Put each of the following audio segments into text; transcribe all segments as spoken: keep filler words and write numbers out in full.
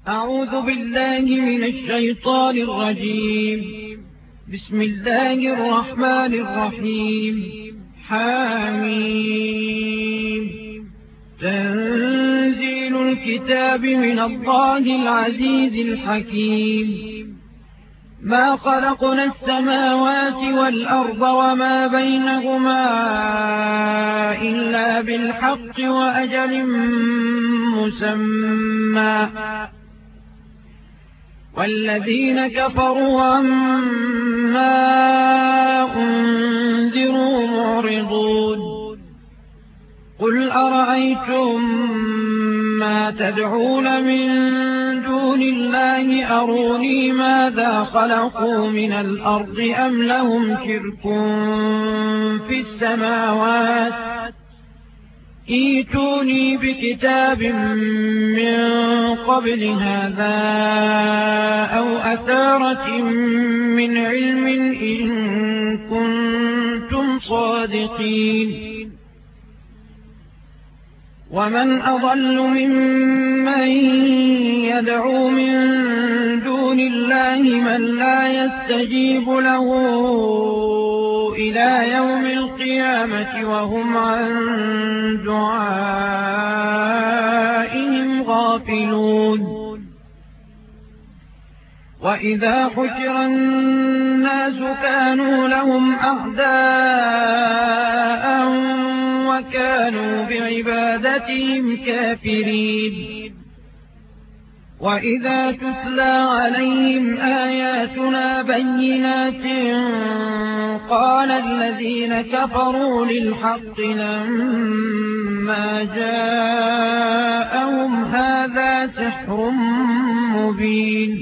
أعوذ بالله من الشيطان الرجيم. بسم الله الرحمن الرحيم. حميم. تنزيل الكتاب من الله العزيز الحكيم. ما خلقنا السماوات والأرض وما بينهما إلا بالحق وأجل مسمى، والذين كفروا عما أنذروا معرضون. قل أرأيتم ما تدعون من دون الله أروني ماذا خلقوا من الأرض أم لهم شرك في السماوات، ائتوني بكتاب من قبل هذا أو أثارة من علم إن كنتم صادقين. ومن أضل ممن يدعو من دون الله من لا يستجيب له إلى يوم القيامة وهم عن دعائهم غافلون. وإذا حشر الناس كانوا لهم أعداء وكانوا بعبادتهم كافرين. وإذا تتلى عليهم آياتنا بينات قال الذين كفروا للحق لما جاءهم هذا سحر مبين.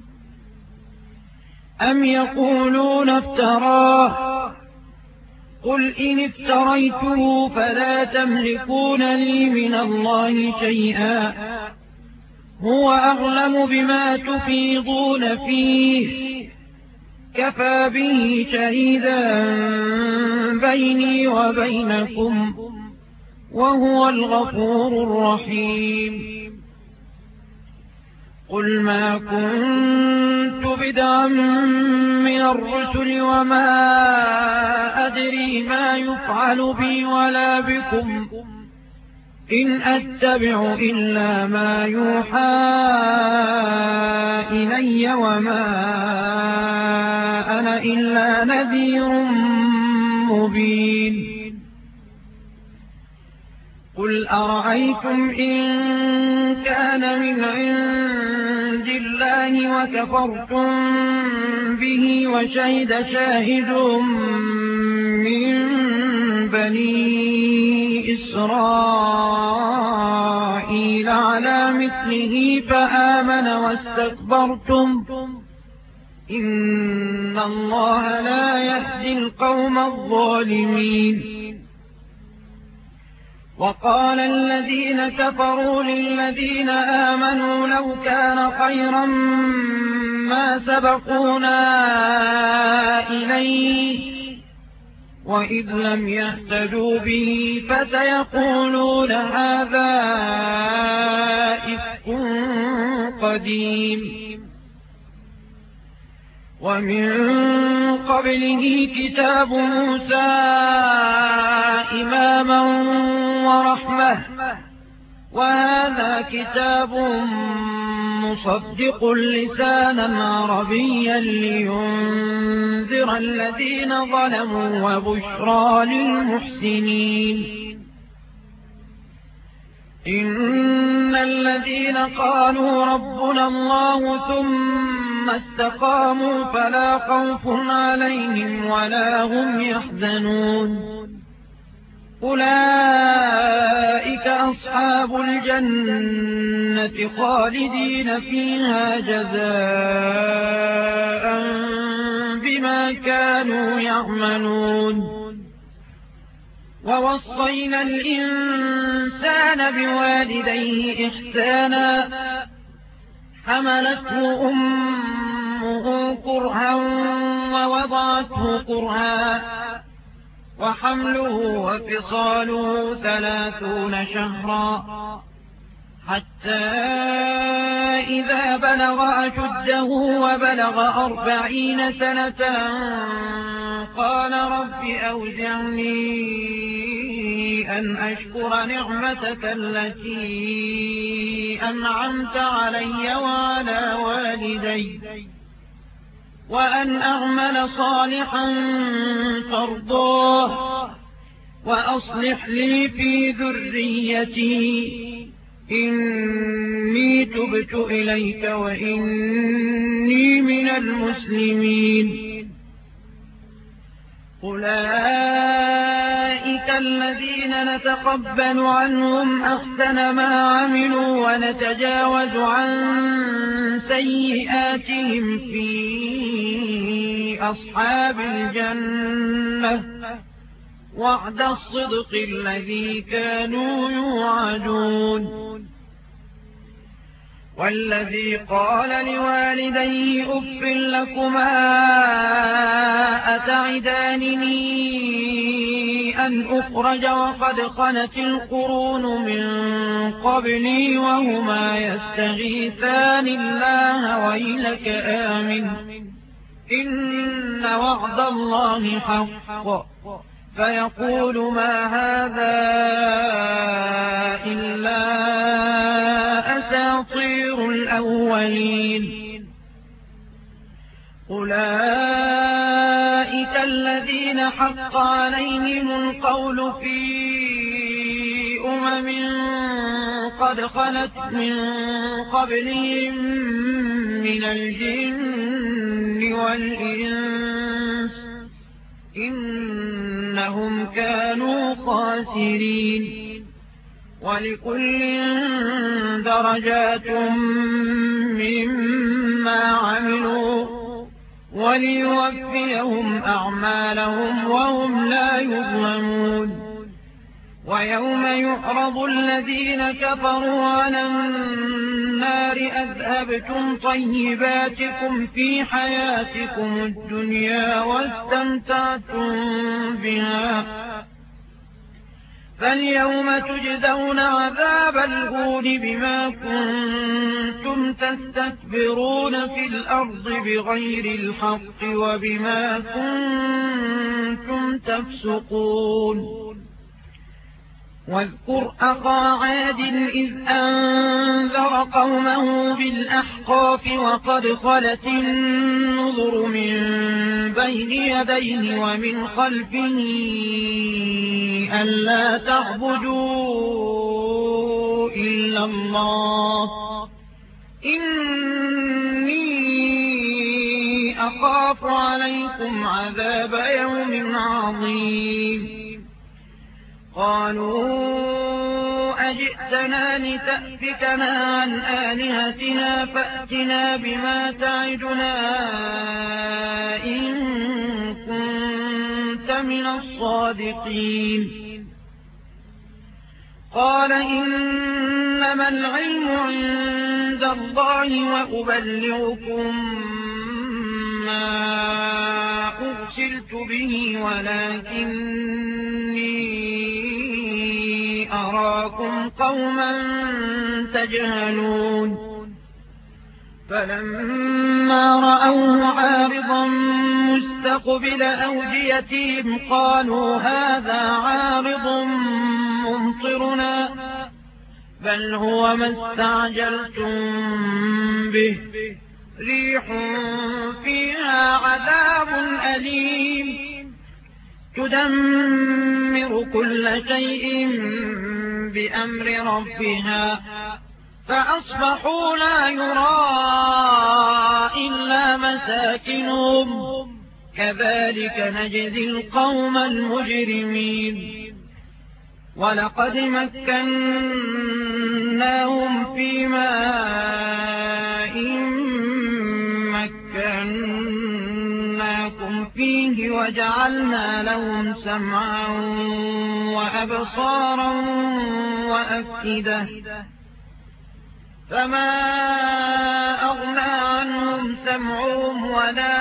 أم يقولون افتراه، قل إن افتريته فلا تملكون لي من الله شيئا، هو أعلم بما تفيضون فيه، كفى به شهيدا بيني وبينكم، وهو الغفور الرحيم. قل ما كنت بدعا من الرسل وما أدري ما يفعل بي ولا بكم، إن أتبع إلا ما يوحى إلي وما أنا إلا نذير مبين. قل أرأيتم إن كان من عند الله وكفرتم به وشهد شاهد من بني إسرائيل على مثله فآمن واستكبرتم، إن الله لا يهدي القوم الظالمين. وقال الذين كفروا للذين آمنوا لو كان خيرا ما سبقونا إليه، وإذ لم يهتدوا به فسيقولون هذا إفك قديم. ومن قبله كتاب موسى إماما ورحمة، وهذا كتاب مصدق لسانا عربيا لينذر الذين ظلموا وبشرى للمحسنين. إن الذين قالوا ربنا الله ثم استقاموا فلا خوف عليهم ولا هم يحزنون، أولئك أصحاب الجنة خالدين فيها جزاء بما كانوا يعملون. ووصينا الإنسان بوالديه إحسانا، حملته أمه كرها ووضعته كرها، وحمله وفصاله ثلاثون شهرا، حتى إذا بلغ أشده وبلغ أربعين سنة قال رب أوزعني أن أشكر نعمتك التي أنعمت علي وعلى والدي وأن أعمل صالحا ترضاه وأصلح لي في ذريتي إني تبت إليك وإني من المسلمين. أولئك الذين نتقبل عنهم أحسن ما عملوا ونتجاوز عن سيئاتهم في أصحاب الجنة وعد الصدق الذي كانوا يوعدون. والذي قال لوالديه أف لكما أتعدانني أن أخرج وقد خلت القرون من قبلي وهما يستغيثان الله ويلك آمن إن وعد الله حق فيقول ما هذا إلا أساطير الأولين. أولئك الذين حق عليهم القول في أمم قد خلت من قبلهم من الجن والإنس إنهم كانوا خاسرين. ولكل درجات مما عملوا وليوفيهم أعمالهم وهم لا يظلمون. ويوم يعرض الذين كفروا على النار أذهبتم طيباتكم في حياتكم الدنيا واستمتعتم بها فاليوم تجزون عذاب الهون بما كنتم تستكبرون في الأرض بغير الحق وبما كنتم تفسقون. واذكر أخا عاد إذ أنذر قومه بالأحقاف وقد خلت النذر من بين يديه ومن خلفه ألا تعبدوا إلا الله إني أخاف عليكم عذاب يوم عظيم. قالوا أجئتنا لتأفكنا عن آلهتنا فأتنا بما تعدنا إن كنت من الصادقين. قال إنما العلم عند الله وأبلغكم ما أرسلت به ولكني أراكم قوما تجهلون. فلما رأوه عارضا مستقبل أوديتهم قالوا هذا عارض ممطرنا بل هو ما استعجلتم به ريح فيها عذاب أليم تدمر كل شيء بأمر ربها فأصبحوا لا يرى إلا مساكنهم كذلك نجزي القوم المجرمين. ولقد مكناهم في ماء مكناكم فيه وجعلنا لهم سمعا وأبصارا وأفئدة فما أغنى عنهم سمعهم ولا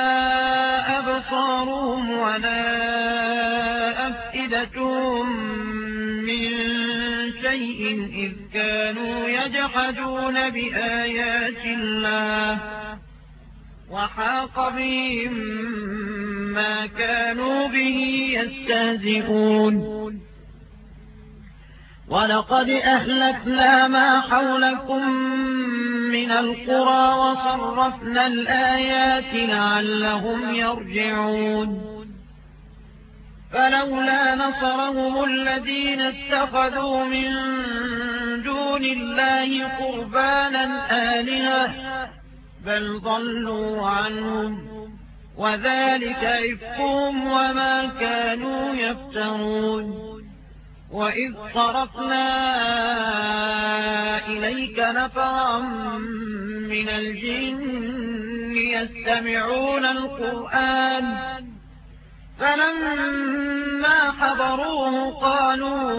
أبصارهم ولا أفئدتهم من شيء إذ كانوا يجحدون بآيات الله وحاق بهم ما كانوا به يستهزئون ولقد أهلكنا ما حولكم من القرى وصرفنا الآيات لعلهم يرجعون فلولا نصرهم الذين اتخذوا من دون الله قربانا آلهة بل ضلوا عنهم وذلك إفكهم وما كانوا يفترون وإذ صرفنا إليك نفرا من الجن يستمعون القرآن فلما حضروه قالوا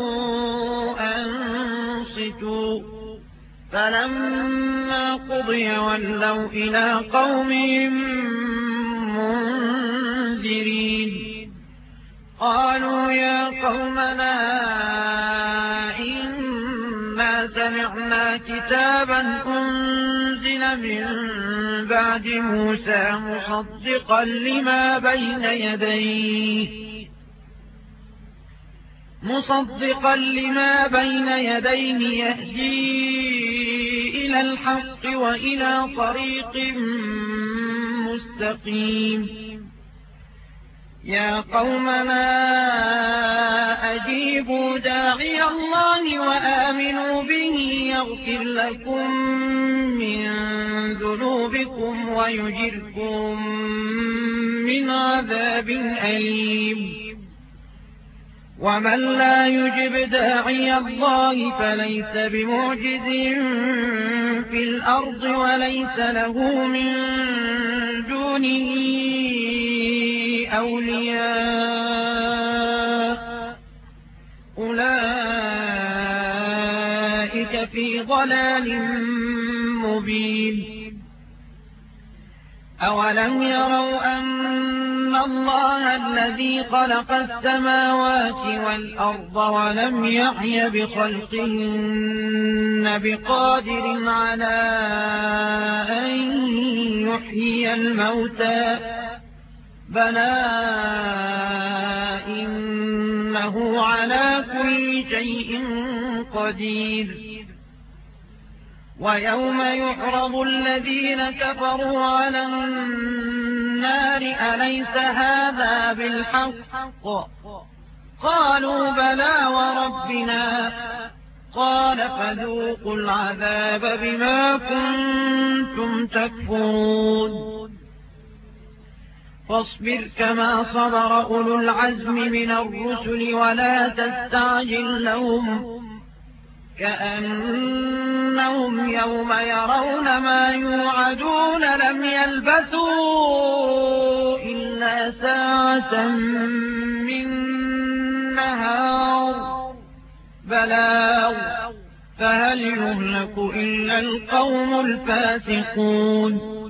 أنصتوا فلما قضي ولوا إلى قومهم منذرين قالوا يا قومنا إنا سمعنا كتابا أنزل من بعد موسى مصدقا لما بين يديه مصدقا لما بين يديه يهدي إلى الحق وإلى طريق مستقيم يا قومنا أجيبوا داعي الله وآمنوا به يغفر لكم من ذنوبكم ويجركم من عذاب أليم ومن لا يجب داعي الله فليس بمعجز في الأرض وليس له من دونه أولياء أولئك في ضلال مبين أولم يروا أن الله الذي خلق السماوات والأرض ولم يعي بخلقهن بقادر على أن يحيي الموتى بلى إنه على كل شيء قدير ويوم يعرض الذين كفروا على النار أليس هذا بالحق قالوا بلى وربنا قال فذوقوا العذاب بما كنتم تكفرون فاصبر كما صبر أولو العزم من الرسل ولا تستعجل لهم كأنهم يوم يرون ما يوعدون لم يلبثوا إلا ساعة من نهار بلاغ فهل يهلك إلا القوم الفاسقون